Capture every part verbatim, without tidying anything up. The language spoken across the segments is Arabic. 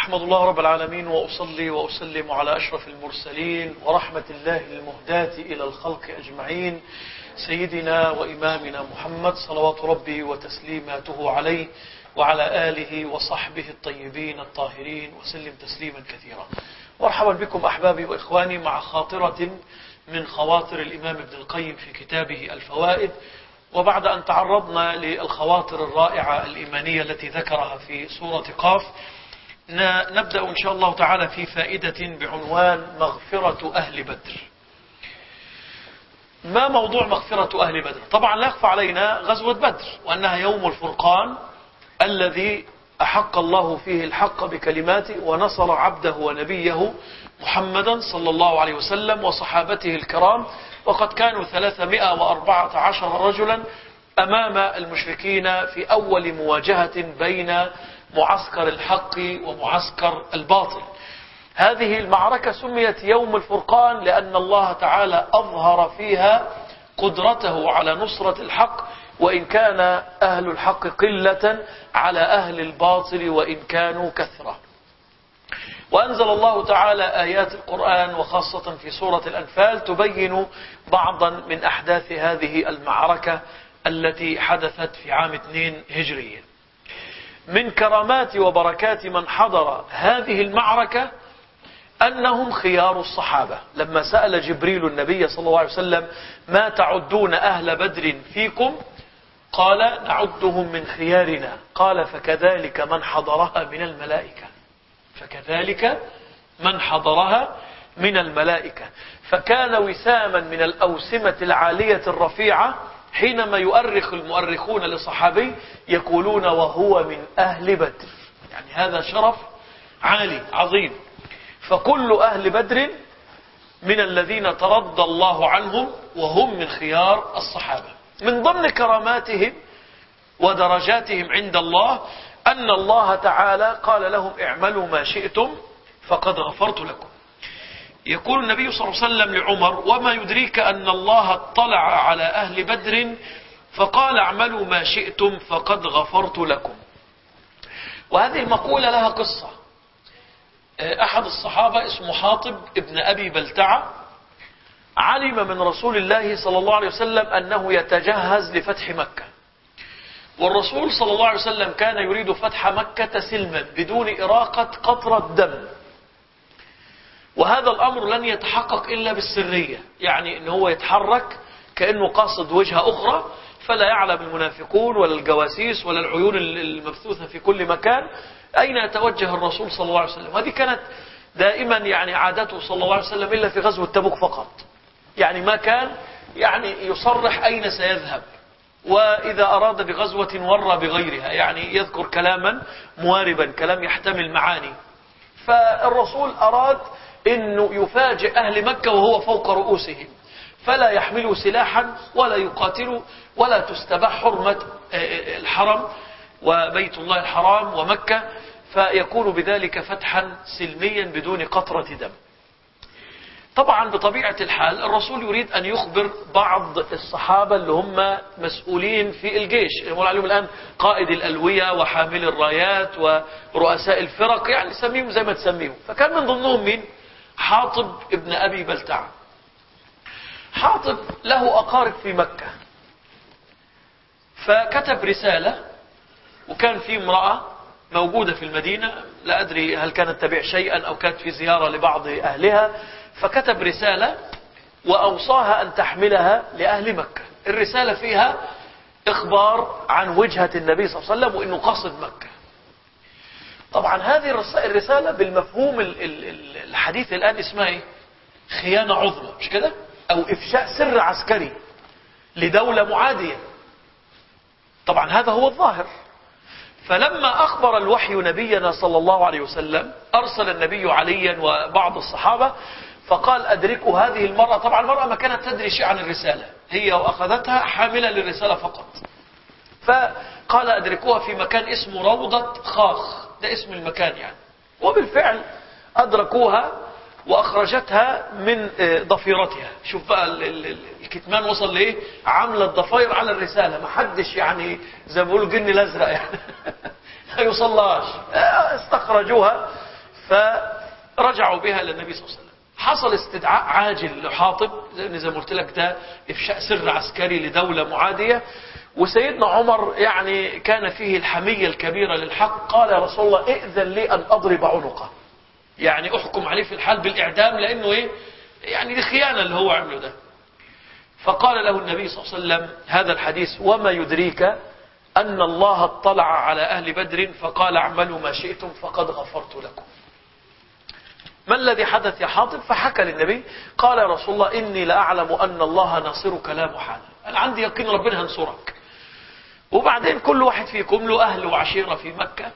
أحمد الله رب العالمين وأصلي وأسلم على أشرف المرسلين ورحمة الله المهداة إلى الخلق أجمعين سيدنا وإمامنا محمد صلوات ربي وتسليماته عليه وعلى آله وصحبه الطيبين الطاهرين وسلم تسليما كثيرا. مرحبا بكم أحبابي وإخواني مع خاطرة من خواطر الإمام ابن القيم في كتابه الفوائد، وبعد أن تعرضنا للخواطر الرائعة الإيمانية التي ذكرها في سورة قاف، نبدأ إن شاء الله تعالى في فائدة بعنوان مغفرة أهل بدر. ما موضوع مغفرة أهل بدر؟ طبعا لا يخفى علينا غزوة بدر، وأنها يوم الفرقان الذي أحق الله فيه الحق بكلماته ونصر عبده ونبيه محمدا صلى الله عليه وسلم وصحابته الكرام، وقد كانوا ثلاثمائة وأربعة عشر رجلا أمام المشركين في أول مواجهة بين معسكر الحق ومعسكر الباطل. هذه المعركة سميت يوم الفرقان لأن الله تعالى أظهر فيها قدرته على نصرة الحق، وإن كان أهل الحق قلة على أهل الباطل وإن كانوا كثرة. وأنزل الله تعالى آيات القرآن وخاصة في سورة الأنفال تبين بعضا من أحداث هذه المعركة التي حدثت في عام اثنين هجرية. من كرامات وبركات من حضر هذه المعركة أنهم خيار الصحابة. لما سأل جبريل النبي صلى الله عليه وسلم ما تعدون أهل بدر فيكم؟ قال نعدهم من خيارنا. قال فكذلك من حضرها من الملائكة فكذلك من حضرها من الملائكة. فكان وساما من الأوسمة العالية الرفيعة حينما يؤرخ المؤرخون لصحابي يقولون وهو من أهل بدر، يعني هذا شرف عالي عظيم. فكل أهل بدر من الذين ترضى الله عنهم وهم من خيار الصحابة. من ضمن كراماتهم ودرجاتهم عند الله أن الله تعالى قال لهم اعملوا ما شئتم فقد غفرت لكم. يقول النبي صلى الله عليه وسلم لعمر وما يدريك أن الله اطلع على أهل بدر فقال اعملوا ما شئتم فقد غفرت لكم. وهذه المقولة لها قصة. أحد الصحابة اسمه حاطب ابن أبي بلتعة علم من رسول الله صلى الله عليه وسلم أنه يتجهز لفتح مكة، والرسول صلى الله عليه وسلم كان يريد فتح مكة سلما بدون إراقة قطرة دم، وهذا الأمر لن يتحقق إلا بالسرية، يعني أنه هو يتحرك كأنه قاصد وجهة أخرى فلا يعلم المنافقون ولا الجواسيس ولا العيون المبثوثة في كل مكان أين يتوجه الرسول صلى الله عليه وسلم. وهذه كانت دائما يعني عادته صلى الله عليه وسلم إلا في غزوة تبوك فقط، يعني ما كان يعني يصرح أين سيذهب، وإذا أراد بغزوة ورى بغيرها، يعني يذكر كلاما مواربا كلام يحتمل معاني. فالرسول أراد أنه يفاجئ أهل مكة وهو فوق رؤوسهم فلا يحملوا سلاحا ولا يقاتلوا ولا تستباح حرمة الحرم وبيت الله الحرام ومكة، فيكون بذلك فتحا سلميا بدون قطرة دم. طبعا بطبيعة الحال الرسول يريد أن يخبر بعض الصحابة اللي هم مسؤولين في الجيش، يقول عليهم الآن قائد الألوية وحامل الرايات ورؤساء الفرق، يعني سميهم زي ما تسميهم. فكان من ضمنهم مين؟ حاطب ابن أبي بلتعة. حاطب له أقارب في مكة، فكتب رسالة، وكان في امرأة موجودة في المدينة، لا أدري هل كانت تبيع شيئا أو كانت في زيارة لبعض أهلها، فكتب رسالة وأوصاها أن تحملها لأهل مكة. الرسالة فيها إخبار عن وجهة النبي صلى الله عليه وسلم وإنه قصد مكة. طبعا هذه الرسالة بالمفهوم الحديث الآن اسمها إيه؟ خيانة عظمى، مش كده؟ أو إفشاء سر عسكري لدولة معادية. طبعا هذا هو الظاهر. فلما أخبر الوحي نبينا صلى الله عليه وسلم أرسل النبي عليا وبعض الصحابة فقال أدركوا هذه المرأة. طبعا المرأة ما كانت تدري شيء عن الرسالة، هي وأخذتها حاملة للرسالة فقط. فقال أدركوها في مكان اسمه روضة خاخ، ده اسم المكان يعني. وبالفعل أدركوها وأخرجتها من ضفيرتها. شوف بقى الكتمان وصل لإيه؟ عاملة ضفاير على الرسالة، ما حدش يعني زي ما بيقولوا الجن الأزرق يعني ما يوصلهاش. استخرجوها فرجعوا بها للنبي صلى الله عليه وسلم. حصل استدعاء عاجل لحاطب، زي ما قلت لك ده إفشاء سر عسكري لدولة معادية، وسيدنا عمر يعني كان فيه الحمية الكبيرة للحق، قال يا رسول الله ائذن لي أن أضرب عنقه، يعني أحكم عليه في الحال بالإعدام، لأنه إيه يعني دي خيانة اللي هو عمله ده. فقال له النبي صلى الله عليه وسلم هذا الحديث: وما يدريك أن الله اطلع على أهل بدر فقال اعملوا ما شئتم فقد غفرت لكم. ما الذي حدث يا حاطب؟ فحكى للنبي قال يا رسول الله إني لأعلم أن الله ناصرك لا محالة، أنا عندي يقين ربنا هنصرك، وبعدين كل واحد فيكم له أهل وعشيرة في مكة،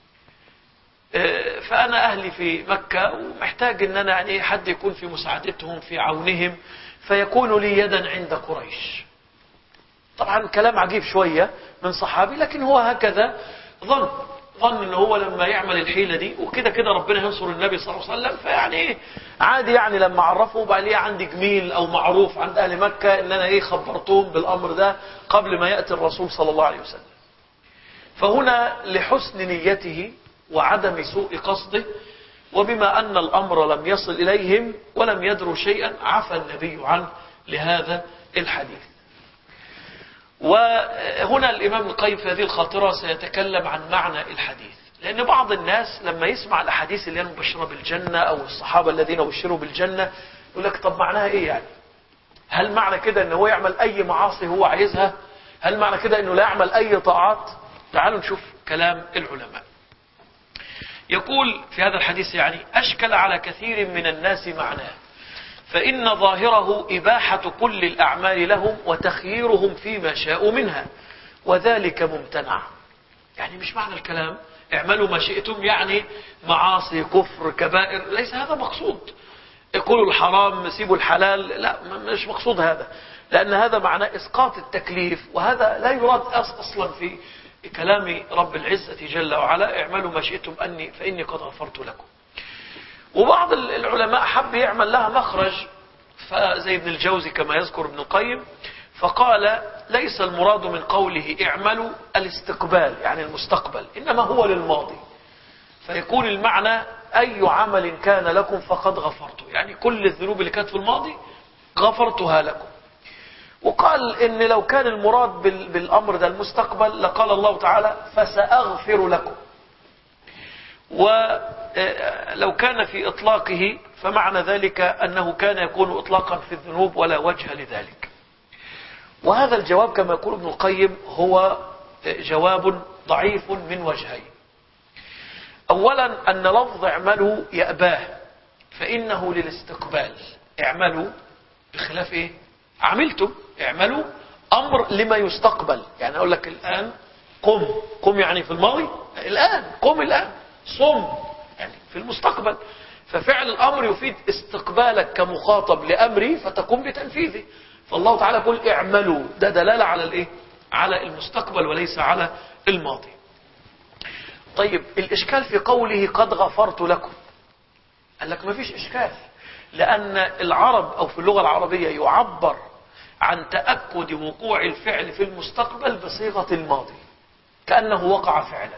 فأنا أهلي في مكة ومحتاج أن أنا يعني حد يكون في مساعدتهم في عونهم فيكون لي يدا عند قريش. طبعا كلام عجيب شوية من صحابي، لكن هو هكذا ظن ظن ان هو لما يعمل الحيلة دي وكده كده ربنا ينصر النبي صلى الله عليه وسلم، فيعني ايه عادي، يعني لما عرفه بقى ليه عندي جميل او معروف عند اهل مكة ان انا ايه خبرتهم بالامر ده قبل ما يأتي الرسول صلى الله عليه وسلم. فهنا لحسن نيته وعدم سوء قصده، وبما أن الأمر لم يصل إليهم ولم يدروا شيئا، عفى النبي عنه لهذا الحديث. وهنا الإمام القيم في هذه الخاطرة سيتكلم عن معنى الحديث، لأن بعض الناس لما يسمع الأحاديث اللي هي مبشرة بالجنة أو الصحابة الذين بشروا بالجنة يقول لك طب معناها إيه يعني؟ هل معنى كده أنه هو يعمل أي معاصي هو عايزها؟ هل معنى كده أنه لا يعمل أي طاعات؟ تعالوا نشوف كلام العلماء. يقول في هذا الحديث يعني أشكل على كثير من الناس معناه، فإن ظاهره إباحة كل الأعمال لهم وتخييرهم فيما شاءوا منها، وذلك ممتنع. يعني مش معنى الكلام اعملوا ما شئتم يعني معاصي كفر كبائر، ليس هذا مقصود. يقولوا الحرام سيبوا الحلال، لا مش مقصود هذا، لأن هذا معناه إسقاط التكليف، وهذا لا يراد أصلا في كلام رب العزة جل وعلا اعملوا ما شئتم أني فإني قد غفرت لكم. وبعض العلماء حب يعمل لها مخرج، فزي ابن الجوزي كما يذكر ابن القيم، فقال ليس المراد من قوله اعملوا الاستقبال يعني المستقبل، إنما هو للماضي، فيكون المعنى أي عمل كان لكم فقد غفرته، يعني كل الذنوب اللي كانت في الماضي غفرتها لكم. وقال إن لو كان المراد بالأمر ده المستقبل لقال الله تعالى فسأغفر لكم، ولو كان في إطلاقه فمعنى ذلك أنه كان يكون إطلاقا في الذنوب ولا وجه لذلك. وهذا الجواب كما يقول ابن القيم هو جواب ضعيف من وجهين. أولا أن لفظ اعملوا يأباه، فإنه للاستقبال، اعملوا بخلاف إيه عملتم، اعملوا أمر لما يستقبل، يعني أقول لك الآن قم، قم يعني في الماضي، الآن قم الآن، صم يعني في المستقبل، ففعل الأمر يفيد استقبالك كمخاطب لأمري فتقوم بتنفيذه. فالله تعالى يقول اعملوا، ده دلالة على الإيه؟ على المستقبل وليس على الماضي. طيب الإشكال في قوله قد غفرت لكم، قال لك ما فيش إشكال، لأن العرب أو في اللغة العربية يعبر عن تأكد وقوع الفعل في المستقبل بصيغة الماضي كأنه وقع فعلا،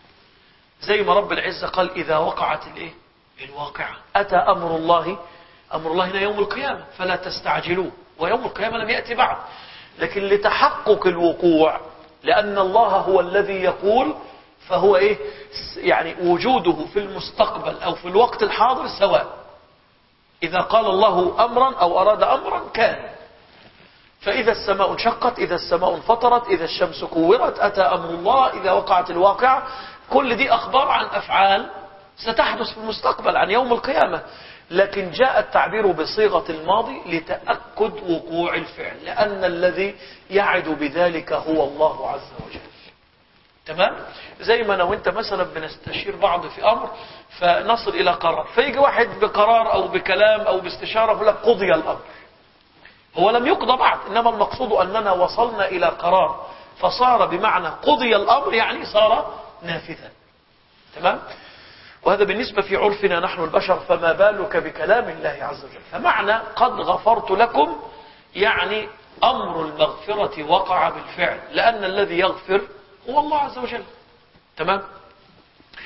زي ما رب العزة قال إذا وقعت الإيه؟ الواقعة، أتى أمر الله، أمر الله هنا يوم القيامة فلا تستعجلوه، ويوم القيامة لم يأتي بعد، لكن لتحقق الوقوع لأن الله هو الذي يقول، فهو إيه يعني وجوده في المستقبل أو في الوقت الحاضر سواء، إذا قال الله أمرا أو أراد أمرا كان. فإذا السماء انشقت، إذا السماء انفطرت، إذا الشمس كورت، أتى أمر الله، إذا وقعت الواقعة، كل دي أخبار عن أفعال ستحدث في المستقبل عن يوم القيامة، لكن جاء التعبير بصيغة الماضي لتأكد وقوع الفعل، لأن الذي يعد بذلك هو الله عز وجل. تمام؟ زي ما أنا وإنت مثلا بنستشير بعض في أمر فنصل إلى قرار، فيجي واحد بقرار أو بكلام أو باستشارة يقول لك قضي الأمر، هو لم يقضى بعد، إنما المقصود أننا وصلنا إلى قرار فصار بمعنى قضي الأمر يعني صار نافذا. تمام؟ وهذا بالنسبة في عرفنا نحن البشر، فما بالك بكلام الله عز وجل. فمعنى قد غفرت لكم يعني أمر المغفرة وقع بالفعل، لأن الذي يغفر هو الله عز وجل. تمام؟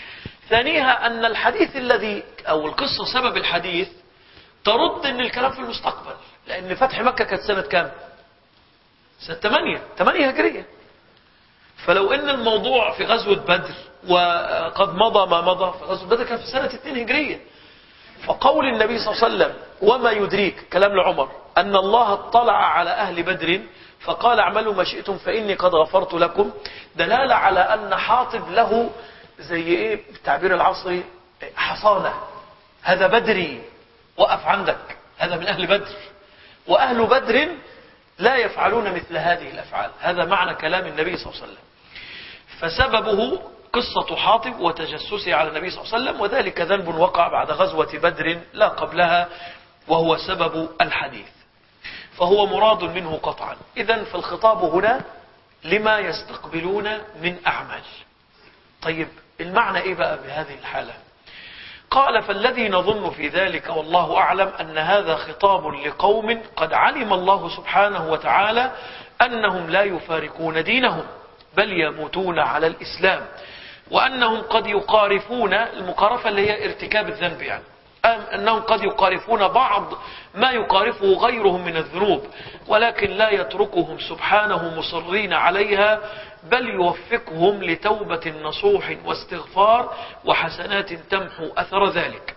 ثانيها أن الحديث الذي أو القصة سبب الحديث ترد أن الكلام في المستقبل، لأن فتح مكة كانت سنة كام؟ سنة ثمانية ثمانية هجرية. فلو أن الموضوع في غزوة بدر وقد مضى ما مضى، فغزوة بدر كان في سنة اثنين هجرية. فقول النبي صلى الله عليه وسلم وما يدريك، كلام لعمر، أن الله اطلع على أهل بدر فقال اعملوا ما شئتم فإني قد غفرت لكم، دلالة على أن حاطب له زي إيه بالتعبير العصري حصانة، هذا بدري وقف عندك، هذا من أهل بدر، وأهل بدر لا يفعلون مثل هذه الأفعال. هذا معنى كلام النبي صلى الله عليه وسلم. فسببه قصة حاطب وتجسسه على النبي صلى الله عليه وسلم، وذلك ذنب وقع بعد غزوة بدر لا قبلها، وهو سبب الحديث، فهو مراد منه قطعا. إذن فالخطاب هنا لما يستقبلون من أعمال. طيب المعنى إيه بقى بهذه الحالة؟ قال فالذي نظن في ذلك والله أعلم أن هذا خطاب لقوم قد علم الله سبحانه وتعالى أنهم لا يفارقون دينهم بل يموتون على الإسلام، وأنهم قد يقارفون، المقارفة اللي هي ارتكاب الذنب يعني، أنهم قد يقارفون بعض ما يقارفه غيرهم من الذنوب، ولكن لا يتركهم سبحانه مصرين عليها، بل يوفقهم لتوبة نصوح واستغفار وحسنات تمحو أثر ذلك.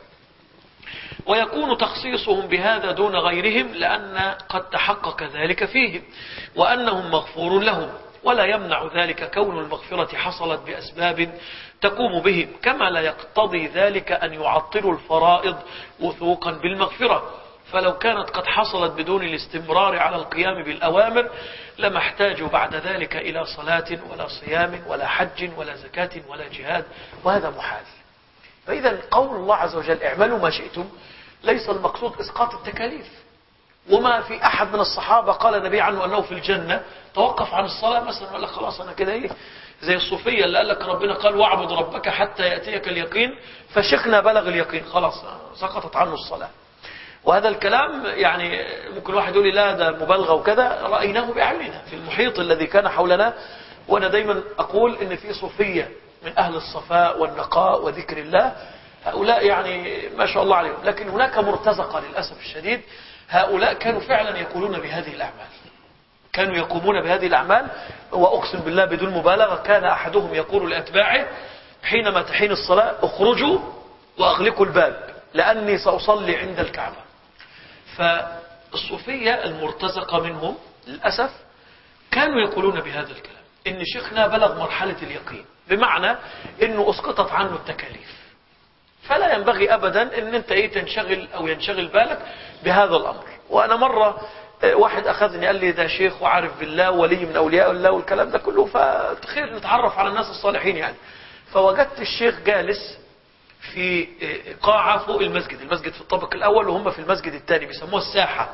ويكون تخصيصهم بهذا دون غيرهم لأن قد تحقق ذلك فيهم وأنهم مغفور لهم، ولا يمنع ذلك كون المغفرة حصلت بأسباب تقوم بهم، كما لا يقتضي ذلك أن يعطلوا الفرائض وثوقا بالمغفرة. فلو كانت قد حصلت بدون الاستمرار على القيام بالأوامر لما احتاجوا بعد ذلك إلى صلاة ولا صيام ولا حج ولا زكاة ولا جهاد، وهذا محال. فإذا قول الله عز وجل اعملوا ما شئتم ليس المقصود إسقاط التكاليف. وما في أحد من الصحابة قال النبي عنه أنه في الجنة توقف عن الصلاة مثلا ولا خلاص أنا كده إيه، زي الصوفية اللي قال لك ربنا قال واعبد ربك حتى يأتيك اليقين، فشيخنا بلغ اليقين خلاص سقطت عنه الصلاة. وهذا الكلام يعني ممكن واحد يقول لي لا ده مبالغة وكذا، رأيناه بأعيننا في المحيط الذي كان حولنا. وأنا دايما أقول إن في صوفية من أهل الصفاء والنقاء وذكر الله، هؤلاء يعني ما شاء الله عليهم، لكن هناك مرتزقة للأسف الشديد، هؤلاء كانوا فعلا يقولون بهذه الأعمال، كانوا يقومون بهذه الأعمال. وأقسم بالله بدون مبالغة كان أحدهم يقول لأتباعه حينما تحين الصلاة اخرجوا وأغلقوا الباب لأني سأصلي عند الكعبة. فالصوفية المرتزقة منهم للأسف كانوا يقولون بهذا الكلام، إن شيخنا بلغ مرحلة اليقين، بمعنى إنه أسقطت عنه التكاليف، فلا ينبغي أبدا إن أنت إيه تنشغل أو ينشغل بالك بهذا الأمر. وأنا مرة واحد أخذني قال لي ده شيخ وعارف بالله ولي من أولياء الله والكلام ده كله، فتخيل نتعرف على الناس الصالحين يعني. فوجدت الشيخ جالس في قاعة فوق المسجد، المسجد في الطابق الأول وهم في المسجد الثاني بيسموها الساحة،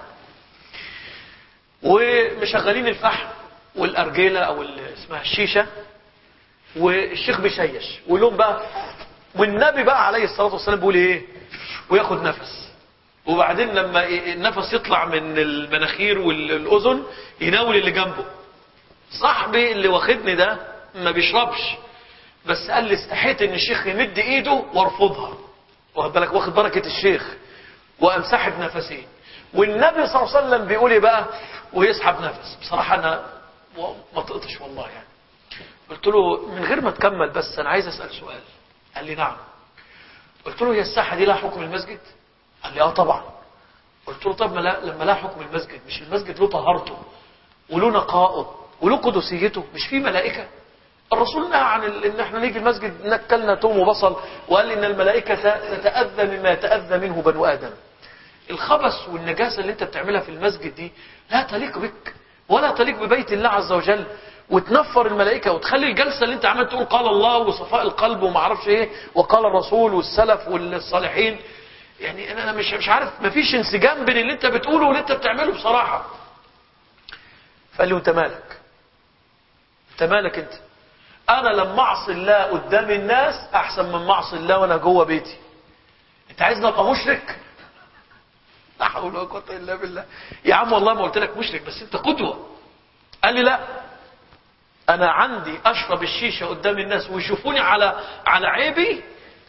ومشغلين الفحم والأرجيلة أو اسمها الشيشة، والشيخ بيشيش ويقول بقى، والنبي بقى عليه الصلاة والسلام بيقول ايه، وياخد نفس، وبعدين لما النفس يطلع من المناخير والأذن يناول اللي جنبه. صاحبي اللي واخدني ده ما بيشربش، بس قال لي استحيت ان الشيخ يمد ايده وارفضها، واخد بالك، واخد بركة الشيخ، وقام سحب نفسين، والنبي صلى الله عليه وسلم بيقول ايه بقى ويسحب نفس. بصراحة انا ما طقتش والله يعني. قلت له من غير ما تكمل بس انا عايز اسأل سؤال. قال لي نعم. قلت له هي الساحة دي لها حكم المسجد؟ قال لي اه طبعا. قلت له طب ما لا لما لها حكم المسجد، مش المسجد له طهارته وله نقائه وله قدسيته، مش فيه ملائكة؟ الرسول نهى عن ان احنا نيجي المسجد ناكلنا توم وبصل، وقال ان الملائكة تتأذى مما يتأذى منه بنو آدم. الخبث والنجاسة اللي انت بتعملها في المسجد دي لا تليق بك ولا تليق ببيت الله عز وجل، وتنفر الملائكة وتخلي الجلسة اللي انت عمال تقول قال الله وصفاء القلب وما اعرفش ايه وقال الرسول والسلف والصالحين، يعني انا مش مش عارف، مفيش انسجام بين اللي انت بتقوله واللي انت بتعمله بصراحة. فقال لي وانت مالك؟ انت مالك انت؟ انا لما اعصي الله قدام الناس احسن من معصي الله وانا جوه بيتي. انت عايزني ابقى مشرك؟ لا حول ولا قوه الا بالله. يا عم والله ما قلت لك مشرك، بس انت قدوه. قال لي لا، انا عندي اشرب الشيشه قدام الناس ويشوفوني على على عيبي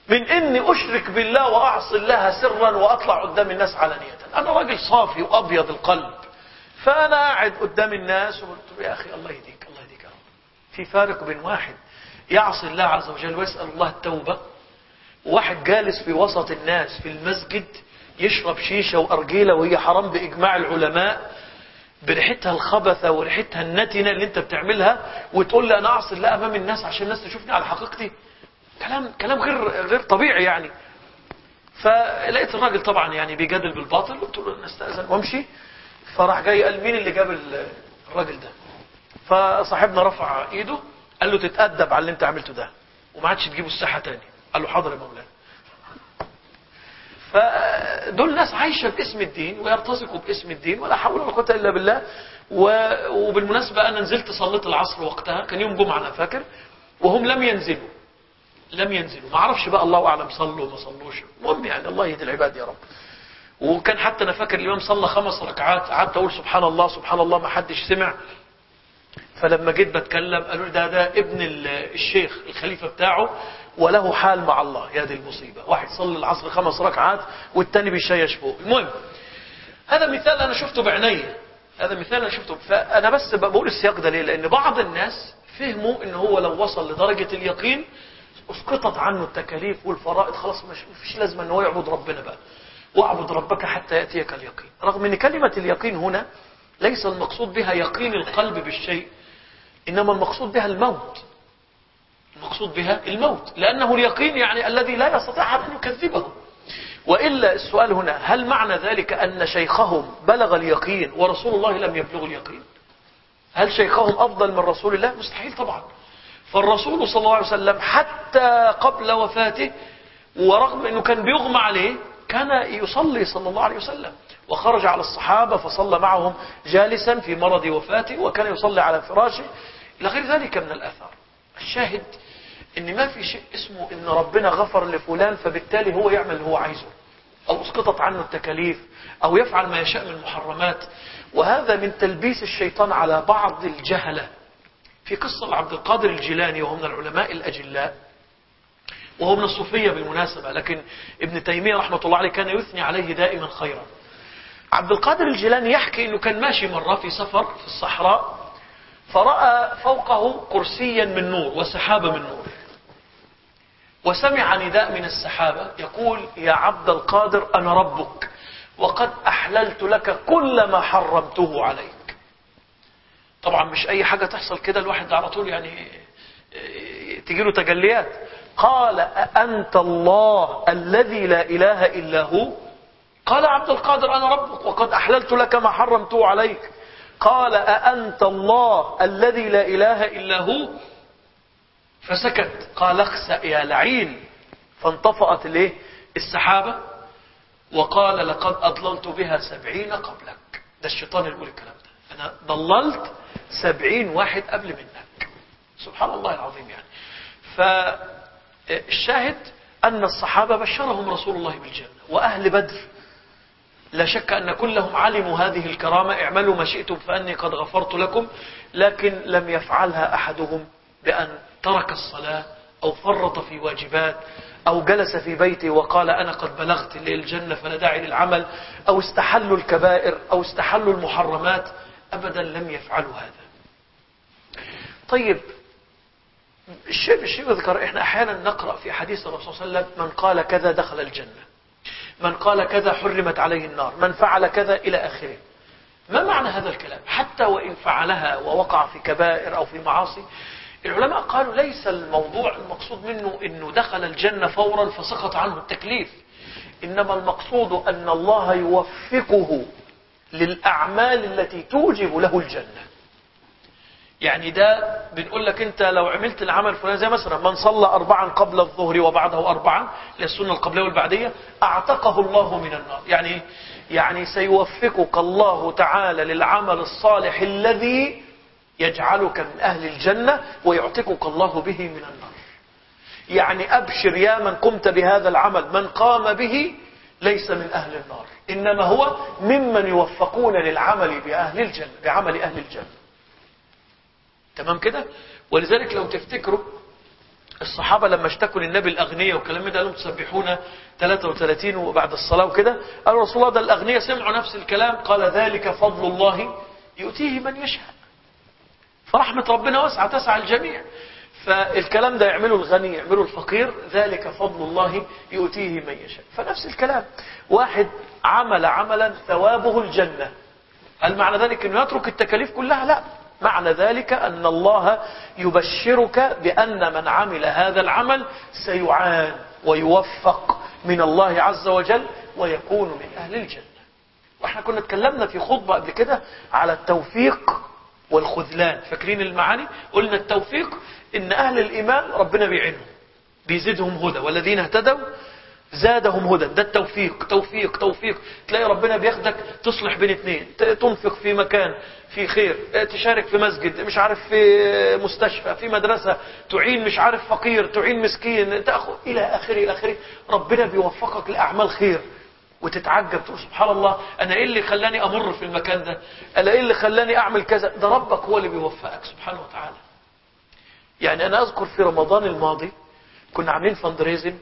من اني اشرك بالله واعصي الله سرا واطلع قدام الناس علانية. انا راجل صافي وابيض القلب، فانا قاعد قدام الناس وقلت له يا اخي الله يهديك الله يهديك يا رب. في فارق بين واحد يعصي الله عز وجل ويسأل الله التوبة، وواحد جالس في وسط الناس في المسجد يشرب شيشة وأرجيلة وهي حرام بإجماع العلماء، بريحتها الخبثة وريحتها النتنة اللي انت بتعملها، وتقول لي انا اعصي الله امام الناس عشان الناس تشوفني على حقيقتي. كلام كلام غير غير طبيعي يعني. فلقيت الراجل طبعا يعني بيجادل بالباطل، قلت له انا استاذن وامشي. فراح جاي قال مين اللي جاب الراجل ده؟ فصاحبنا رفع ايده قال له تتأدب على اللي انت عملته ده وما عادش تجيبه الساحة تاني. قال له حاضر يا مولانا. فدول ناس عايشة باسم الدين ويرتزقوا باسم الدين ولا حول ولا قوة إلا بالله. وبالمناسبة أنا نزلت صليت العصر وقتها، كان يوم جمعة أنا فاكر، وهم لم ينزلوا لم ينزلوا ما اعرفش بقى الله أعلم صلوا ما صلوش. المهم يعني الله يهدي العباد يا رب. وكان حتى أنا فاكر الإمام صلى خمس ركعات، قعدت أقول سبحان الله سبحان الله ما حدش سمع. فلما جيت بتكلم قالوا ده ده ابن الشيخ الخليفة بتاعه وله حال مع الله. يا دي المصيبة، واحد صلي العصر خمس ركعات والتاني بيشيش فوق. المهم هذا مثال أنا شفته بعيني، هذا مثال أنا شفته. فأنا بس بقول السياق ده ليه؟ لأن بعض الناس فهموا إن هو لو وصل لدرجة اليقين اسقطت عنه التكاليف والفرائض، خلاص مش فيش لازمة إن هو يعبد ربنا بقى. واعبد ربك حتى يأتيك اليقين. رغم أن كلمة اليقين هنا ليس المقصود بها يقين القلب بالشيء، إنما المقصود بها الموت. المقصود بها الموت، لأنه اليقين يعني الذي لا يستطيع أن يكذبه. وإلا السؤال هنا هل معنى ذلك أن شيخهم بلغ اليقين ورسول الله لم يبلغ اليقين؟ هل شيخهم أفضل من رسول الله؟ مستحيل طبعا. فالرسول صلى الله عليه وسلم حتى قبل وفاته ورغم أنه كان بيغمى عليه كان يصلي صلى الله عليه وسلم، وخرج على الصحابة فصلى معهم جالسا في مرض وفاته، وكان يصلي على فراشه إلى غير ذلك من الآثار. الشاهد ان ما في شيء اسمه ان ربنا غفر لفلان فبالتالي هو يعمل اللي هو عايزه، او اسقطت عنه التكاليف، او يفعل ما يشاء من المحرمات. وهذا من تلبيس الشيطان على بعض الجهلة. في قصة عبد القادر الجيلاني وهو من العلماء الأجلاء، وهو من الصوفية بالمناسبة، لكن ابن تيمية رحمة الله عليه كان يثني عليه دائما خيرا. عبد القادر الجيلاني يحكي انه كان ماشي مرة في سفر في الصحراء، فرأى فوقه كرسيا من نور وسحابة من نور، وسمع نداء من السحابة يقول يا عبد القادر أنا ربك وقد أحللت لك كل ما حرمته عليك. طبعا مش أي حاجة تحصل كده الواحد على طول يعني تجيله تجليات. قال أأنت الله الذي لا إله إلا هو؟ قال عبد القادر أنا ربك وقد أحللت لك ما حرمته عليك. قال أأنت الله الذي لا إله إلا هو؟ فسكت. قال اخسأ يا لعين. فانطفأت الايه السحابة، وقال لقد أضللت بها سبعين قبلك. ده الشيطان يقول الكلام ده، أنا ضللت سبعين واحد قبل منك. سبحان الله العظيم يعني. فالشاهد أن الصحابة بشرهم رسول الله بالجنة، وأهل بدر لا شك أن كلهم علموا هذه الكرامة، اعملوا ما شئتم فأني قد غفرت لكم، لكن لم يفعلها أحدهم بأن ترك الصلاة أو فرط في واجبات أو جلس في بيته وقال أنا قد بلغت الجنة فلا داعي للعمل، أو استحلوا الكبائر أو استحلوا المحرمات. أبدا لم يفعلوا هذا. طيب الشيء بالشيء يذكر، إحنا أحيانا نقرأ في حديث الرسول صلى الله عليه وسلم من قال كذا دخل الجنة، من قال كذا حرمت عليه النار، من فعل كذا إلى آخره. ما معنى هذا الكلام؟ حتى وإن فعلها ووقع في كبائر أو في معاصي، العلماء قالوا ليس الموضوع المقصود منه أنه دخل الجنة فورا فسقط عنه التكليف، إنما المقصود أن الله يوفقه للأعمال التي توجب له الجنة. يعني ده بنقول لك أنت لو عملت العمل الفلاني، زي مثلا من صلى أربعا قبل الظهر وبعده أربعا للسنة القبلية والبعدية أعتقه الله من النار. يعني يعني سيوفقك الله تعالى للعمل الصالح الذي يجعلك من أهل الجنة ويعتقك الله به من النار. يعني أبشر يا من قمت بهذا العمل، من قام به ليس من أهل النار، إنما هو ممن يوفقون للعمل بأهل الجنة، بعمل أهل الجنة. تمام كده؟ ولذلك لو تفتكروا الصحابة لما اشتكوا للنبي الأغنياء وكلام ده، قالوا تسبحون ثلاثة وثلاثين وبعد الصلاة وكده، قالوا رسول الله ده الأغنياء سمعوا نفس الكلام، قال ذلك فضل الله يؤتيه من يشاء. فرحمة ربنا واسعة تسعى الجميع. فالكلام ده يعمله الغني يعمله الفقير، ذلك فضل الله يؤتيه من يشاء. فنفس الكلام، واحد عمل عملا ثوابه الجنة، هل معنى ذلك أنه يترك التكاليف كلها؟ لا، معنى ذلك أن الله يبشرك بأن من عمل هذا العمل سيعان ويوفق من الله عز وجل ويكون من أهل الجنة. واحنا كنا اتكلمنا في خطبة قبل كده على التوفيق والخذلان، فاكرين المعاني؟ قلنا التوفيق ان اهل الايمان ربنا بيعينهم بيزيدهم هدى، والذين اهتدوا زادهم هدى. ده التوفيق، توفيق توفيق. تلاقي ربنا بياخدك تصلح بين اثنين، تنفق في مكان في خير، تشارك في مسجد، مش عارف في مستشفى، في مدرسة، تعين مش عارف فقير، تعين مسكين، تأخذ الى اخره الى اخره. ربنا بيوفقك لاعمال خير وتتعجب، تقول سبحان الله، انا ايه اللي خلاني امر في المكان ده؟ انا ايه اللي خلاني اعمل كذا؟ ده ربك هو اللي بيوفقك سبحانه وتعالى. يعني انا اذكر في رمضان الماضي كنا عاملين فندريزن،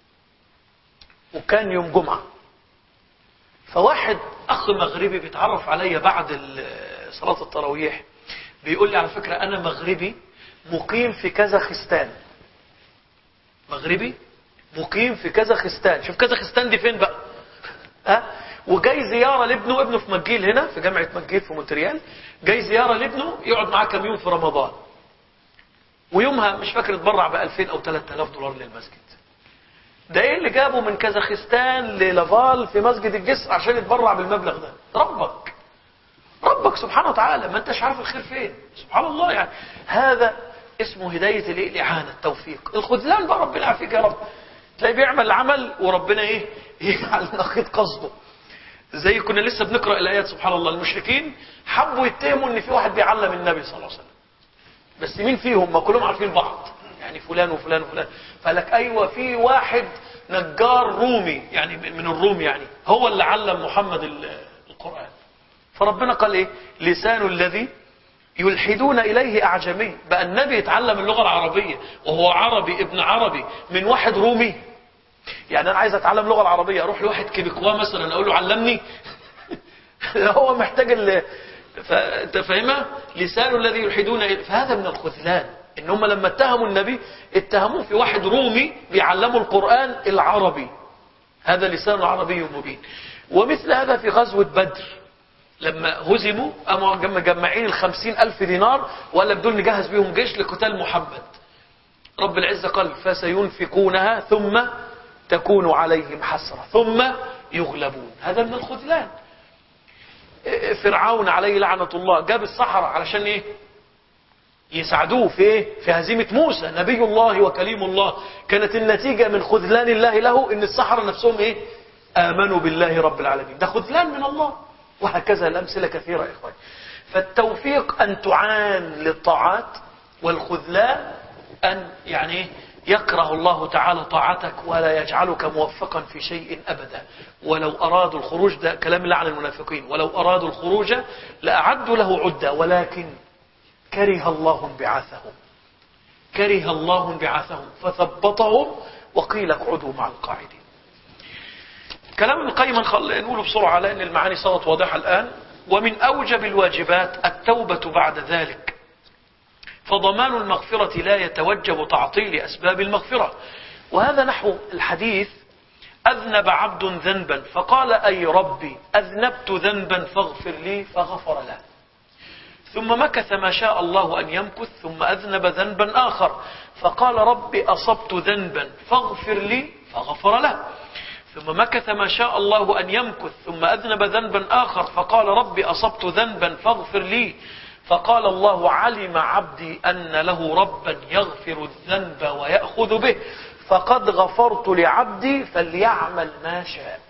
وكان يوم جمعة، فواحد اخ مغربي بيتعرف عليا بعد صلاة التراويح، بيقول لي على فكرة انا مغربي مقيم في كازاخستان. مغربي مقيم في كازاخستان. شوف كازاخستان دي فين بقى؟ ها؟ وجاي زيارة لابنه، ابنه في مجيل هنا في جامعة مجيل في مونتريال، جاي زيارة لابنه يقعد معاه كم يوم في رمضان، ويومها مش فاكر اتبرع ب ألفين أو ثلاثة آلاف دولار للمسجد. ده ايه اللي جابه من كازاخستان للافال في مسجد الجسر عشان يتبرع بالمبلغ ده؟ ربك ربك سبحانه وتعالى، ما انتش عارف الخير فين. سبحان الله. يعني هذا اسمه هداية الايه؟ الاعانة، التوفيق. الخذلان بقى ربنا يعافيك يا رب، تلاقي بيعمل العمل وربنا ايه؟ يجعل نقيض قصده. زي كنا لسه بنقرأ الآيات، سبحان الله، المشركين حبوا يتهموا ان في واحد بيعلم النبي صلى الله عليه وسلم، بس مين فيهم؟ ما كلهم عارفين بعض، يعني فلان وفلان وفلان. فلك ايوه في واحد نجار رومي، يعني من الروم، يعني هو اللي علم محمد القرآن. فربنا قال ايه؟ لسان الذي يلحدون اليه اعجمي. بقى النبي يتعلم اللغة العربية وهو عربي ابن عربي من واحد رومي؟ يعني انا عايز اتعلم اللغة العربية، اروح لواحد كيبيكوا مثلا اقول له علمني؟ هو محتاج اللي فانت فاهمها؟ لسان الذي يلحدون اليه. فهذا من الخذلان، ان هم لما اتهموا النبي اتهموه في واحد رومي بيعلموا القرآن العربي. هذا لسان عربي مبين. ومثل هذا في غزوة بدر لما هزموا قاموا مجمعين الخمسين ألف دينار وقال لك دول نجهز بيهم جيش لقتال محمد. رب العزة قال فسينفقونها ثم تكون عليهم حسرة ثم يغلبون. هذا من الخذلان. فرعون عليه لعنة الله جاب السحرة علشان ايه؟ يساعدوه في ايه؟ في هزيمة موسى نبي الله وكليم الله. كانت النتيجة من خذلان الله له ان السحرة نفسهم ايه؟ آمنوا بالله رب العالمين. ده خذلان من الله. وهكذا الأمثلة كثيرة يا إخواني. فالتوفيق أن تعان للطاعات، والخذلان أن يعني يكره الله تعالى طاعتك ولا يجعلك موفقا في شيء أبدا. ولو أرادوا الخروج، ده كلام الله عن المنافقين، ولو أرادوا الخروج لأعدوا له عدة ولكن كره الله انبعاثهم كره الله انبعاثهم فثبطهم وقيل اقعدوا مع القاعدين. كلام ابن القيم نقوله بسرعة لأن المعاني صارت واضحة الآن. ومن أوجب الواجبات التوبة بعد ذلك، فضمان المغفرة لا يتوجب تعطيل أسباب المغفرة. وهذا نحو الحديث أذنب عبد ذنبا فقال أي ربي أذنبت ذنبا فاغفر لي فغفر له، ثم مكث ما شاء الله أن يمكث ثم أذنب ذنبا آخر فقال ربي أصبت ذنبا فاغفر لي فغفر له، ثم مكث ما شاء الله أن يمكث ثم أذنب ذنبا آخر فقال ربي أصبت ذنبا فاغفر لي، فقال الله علم عبدي أن له ربا يغفر الذنب ويأخذ به فقد غفرت لعبدي فليعمل ما شاء.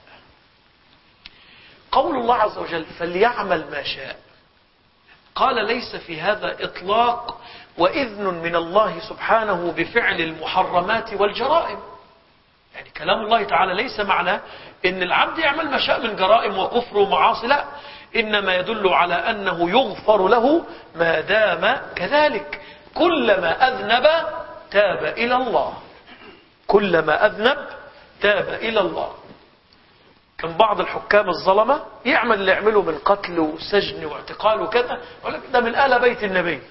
قول الله عز وجل فليعمل ما شاء، قال ليس في هذا إطلاق وإذن من الله سبحانه بفعل المحرمات والجرائم. يعني كلام الله تعالى ليس معنى ان العبد يعمل ما شاء من جرائم وكفر ومعاصي، لا، انما يدل على انه يغفر له ما دام كذلك. كلما اذنب تاب إلى الله. كلما أذنب تاب إلى الله. كان بعض الحكام الظلمة يعمل اللي يعمله من قتل وسجن واعتقال وكذا، يقول لك ده من آل بيت النبي.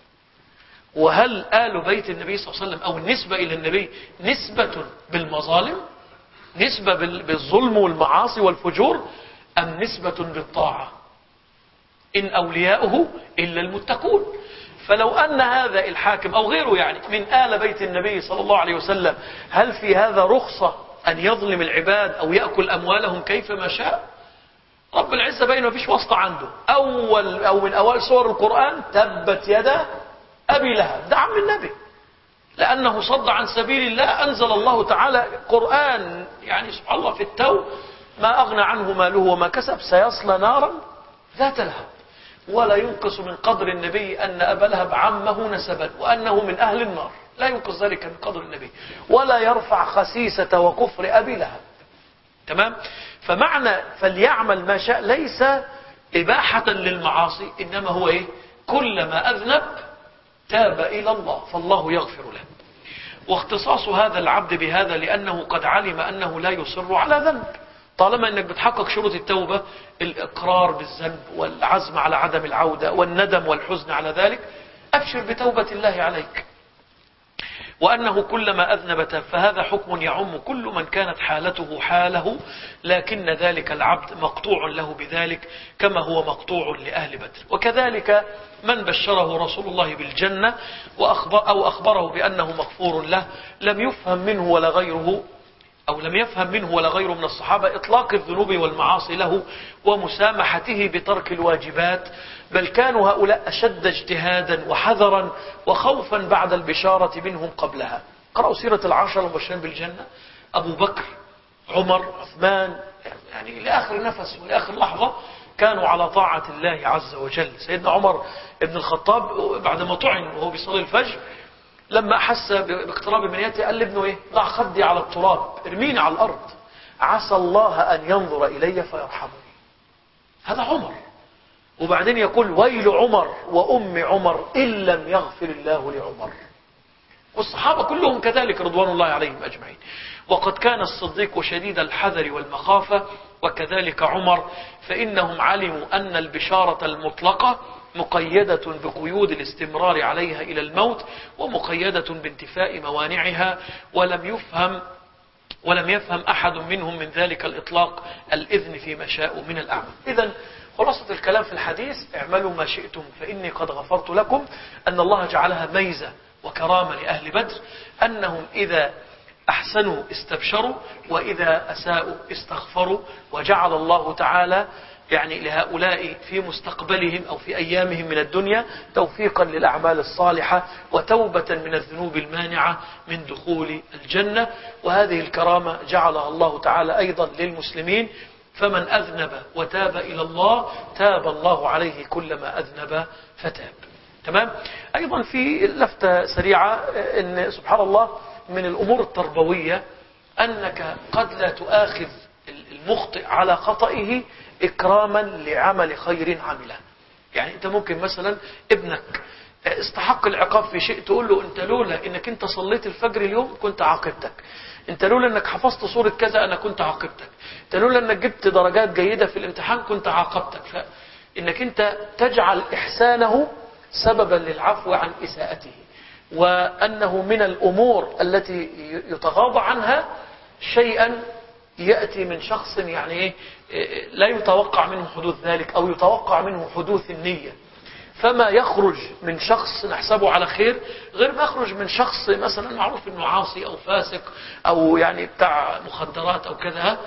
وهل آل بيت النبي صلى الله عليه وسلم أو النسبة إلى النبي نسبة بالمظالم، نسبة بالظلم والمعاصي والفجور، أم نسبة بالطاعة؟ إن أولياؤه إلا المتقون. فلو أن هذا الحاكم أو غيره يعني من آل بيت النبي صلى الله عليه وسلم، هل في هذا رخصة أن يظلم العباد أو يأكل أموالهم كيفما شاء؟ رب العزة بينه ما فيش واسطة عنده. أول أو من أوائل سور القرآن تبت يدا أبي لهب، ده عم النبي، لأنه صد عن سبيل الله. أنزل الله تعالى قرآن يعني سبحان الله في التو: ما أغنى عنه ماله وما كسب سيصلى نارا ذات لهب. ولا ينقص من قدر النبي أن أبا لهب عمه نسبا وأنه من أهل النار، لا ينقص ذلك من قدر النبي، ولا يرفع خسيسة وكفر أبي لهب. تمام؟ فمعنى فليعمل ما شاء ليس إباحة للمعاصي، إنما هو إيه؟ كلما أذنب تاب إلى الله فالله يغفر له. واختصاص هذا العبد بهذا لأنه قد علم أنه لا يصر على ذنب. طالما أنك بتحقق شروط التوبة، الإقرار بالذنب والعزم على عدم العودة والندم والحزن على ذلك، أبشر بتوبة الله عليك. وأنه كلما أذنب تاب، فهذا حكم يعم كل من كانت حالته حاله، لكن ذلك العبد مقطوع له بذلك كما هو مقطوع لأهل بدر. وكذلك من بشره رسول الله بالجنة وأخبر أو أخبره بأنه مغفور له، لم يفهم منه ولا غيره أو لم يفهم منه ولا غيره من الصحابة إطلاق الذنوب والمعاصي له ومسامحته بترك الواجبات، بل كانوا هؤلاء أشد اجتهادا وحذرا وخوفا بعد البشارة منهم قبلها. قرأوا سيرة العشرة المبشرين بالجنة: أبو بكر، عمر، عثمان، يعني لآخر نفس ولآخر لحظة كانوا على طاعة الله عز وجل. سيدنا عمر بن الخطاب بعد ما طعن وهو بيصلي الفجر، لما أحس باقتراب منيته قال لابنه إيه؟ ضع خدي على التراب، ارميني على الأرض، عسى الله أن ينظر إلي فيرحمني. هذا عمر. وبعدين يقول: ويل عمر وأم عمر إن لم يغفر الله لعمر. والصحابة كلهم كذلك رضوان الله عليهم أجمعين. وقد كان الصديق شديد الحذر والمخافة، وكذلك عمر، فإنهم علموا أن البشارة المطلقة مقيدة بقيود الاستمرار عليها إلى الموت، ومقيدة بانتفاء موانعها، ولم يفهم ولم يفهم أحد منهم من ذلك الإطلاق الإذن فيما شاءوا من الأعمال. إذن خلاصة الكلام في الحديث: اعملوا ما شئتم فإني قد غفرت لكم. أن الله جعلها ميزة وكرامة لأهل بدر، أنهم إذا أحسنوا استبشروا وإذا أساءوا استغفروا، وجعل الله تعالى يعني لهؤلاء في مستقبلهم أو في أيامهم من الدنيا توفيقا للأعمال الصالحة وتوبة من الذنوب المانعة من دخول الجنة. وهذه الكرامة جعلها الله تعالى أيضا للمسلمين: فمن أذنب وتاب إلى الله تاب الله عليه كلما أذنب فتاب. تمام؟ أيضا في لفتة سريعة، إن سبحان الله من الأمور التربوية أنك قد لا تؤاخذ المخطئ على خطئه إكراما لعمل خير عمله. يعني أنت ممكن مثلا ابنك استحق العقاب في شيء، تقول له: أنت لولا أنك أنت صليت الفجر اليوم كنت عاقبتك، أنت لولا أنك حفظت سورة كذا أنا كنت عاقبتك، أنت لولا أنك جبت درجات جيدة في الامتحان كنت عاقبتك. فإنك أنت تجعل إحسانه سببا للعفو عن إساءته، وأنه من الأمور التي يتغاضى عنها شيئا يأتي من شخص يعني لا يتوقع منه حدوث ذلك أو يتوقع منه حدوث النية. فما يخرج من شخص نحسبه على خير غير ما يخرج من شخص مثلا معروف انه عاصي او فاسق او يعني بتاع مخدرات او كذا،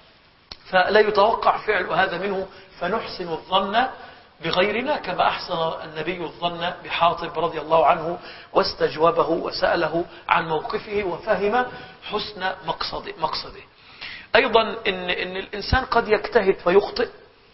فلا يتوقع فعل هذا منه، فنحسن الظن بغيرنا كما أحسن النبي الظن بحاطب رضي الله عنه واستجوبه وسأله عن موقفه وفهم حسن مقصده, مقصده. أيضا إن, إن الإنسان قد يجتهد فيخطئ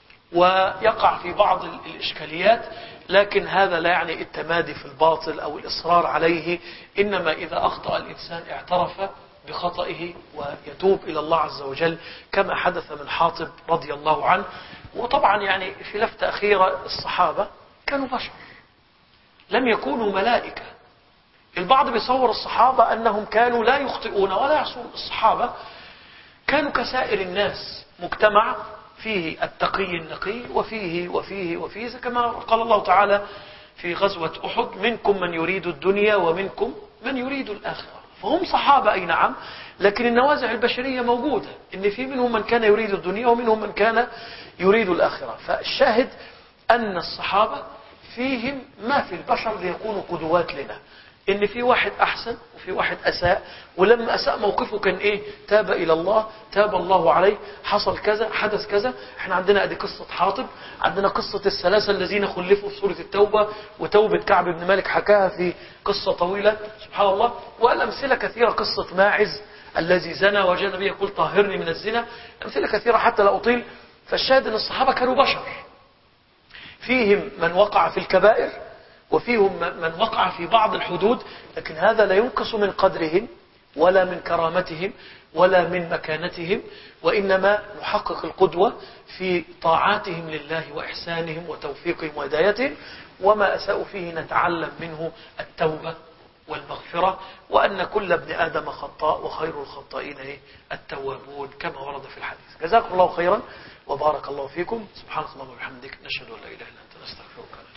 ويقع في بعض الإشكاليات، لكن هذا لا يعني التمادي في الباطل أو الإصرار عليه، إنما إذا أخطأ الإنسان اعترف بخطئه ويتوب إلى الله عز وجل كما حدث من حاطب رضي الله عنه. وطبعا يعني في لفتة أخيرة، الصحابة كانوا بشر، لم يكونوا ملائكة. البعض بيصور الصحابة أنهم كانوا لا يخطئون ولا يعصون. الصحابة كانوا كسائر الناس، مجتمع فيه التقي النقي وفيه وفيه وفيه، كما قال الله تعالى في غزوة أحد: منكم من يريد الدنيا ومنكم من يريد الآخرة. فهم صحابة أي نعم، لكن النوازع البشرية موجودة، إن في منهم من كان يريد الدنيا ومنهم من كان يريد الآخرة. فالشاهد أن الصحابة فيهم ما في البشر ليكونوا قدوات لنا، إن في واحد أحسن وفي واحد أساء، ولما أساء موقفه كان إيه؟ تاب إلى الله، تاب الله عليه، حصل كذا، حدث كذا. احنا عندنا أدي قصة حاطب، عندنا قصة الثلاثة الذين خلفوا في سورة التوبة، وتوبة كعب بن مالك حكاها في قصة طويلة سبحان الله، والأمثلة كثيرة. قصة ماعز الذي زنى وجاء النبي يقول طهرني من الزنا، أمثلة كثيرة حتى لا أطيل. فالشاهد أن الصحابة كانوا بشر، فيهم من وقع في الكبائر وفيهم من وقع في بعض الحدود، لكن هذا لا ينقص من قدرهم ولا من كرامتهم ولا من مكانتهم، وإنما نحقق القدوة في طاعاتهم لله وإحسانهم وتوفيقهم وهدايتهم، وما أساءوا فيه نتعلم منه التوبة والمغفرة، وأن كل ابن آدم خطاء وخير الخطائين التوابون كما ورد في الحديث. جزاكم الله خيرا وبارك الله فيكم. سبحانك اللهم وبحمدك، نشهد أن لا إله إلا أنت، نستغفرك.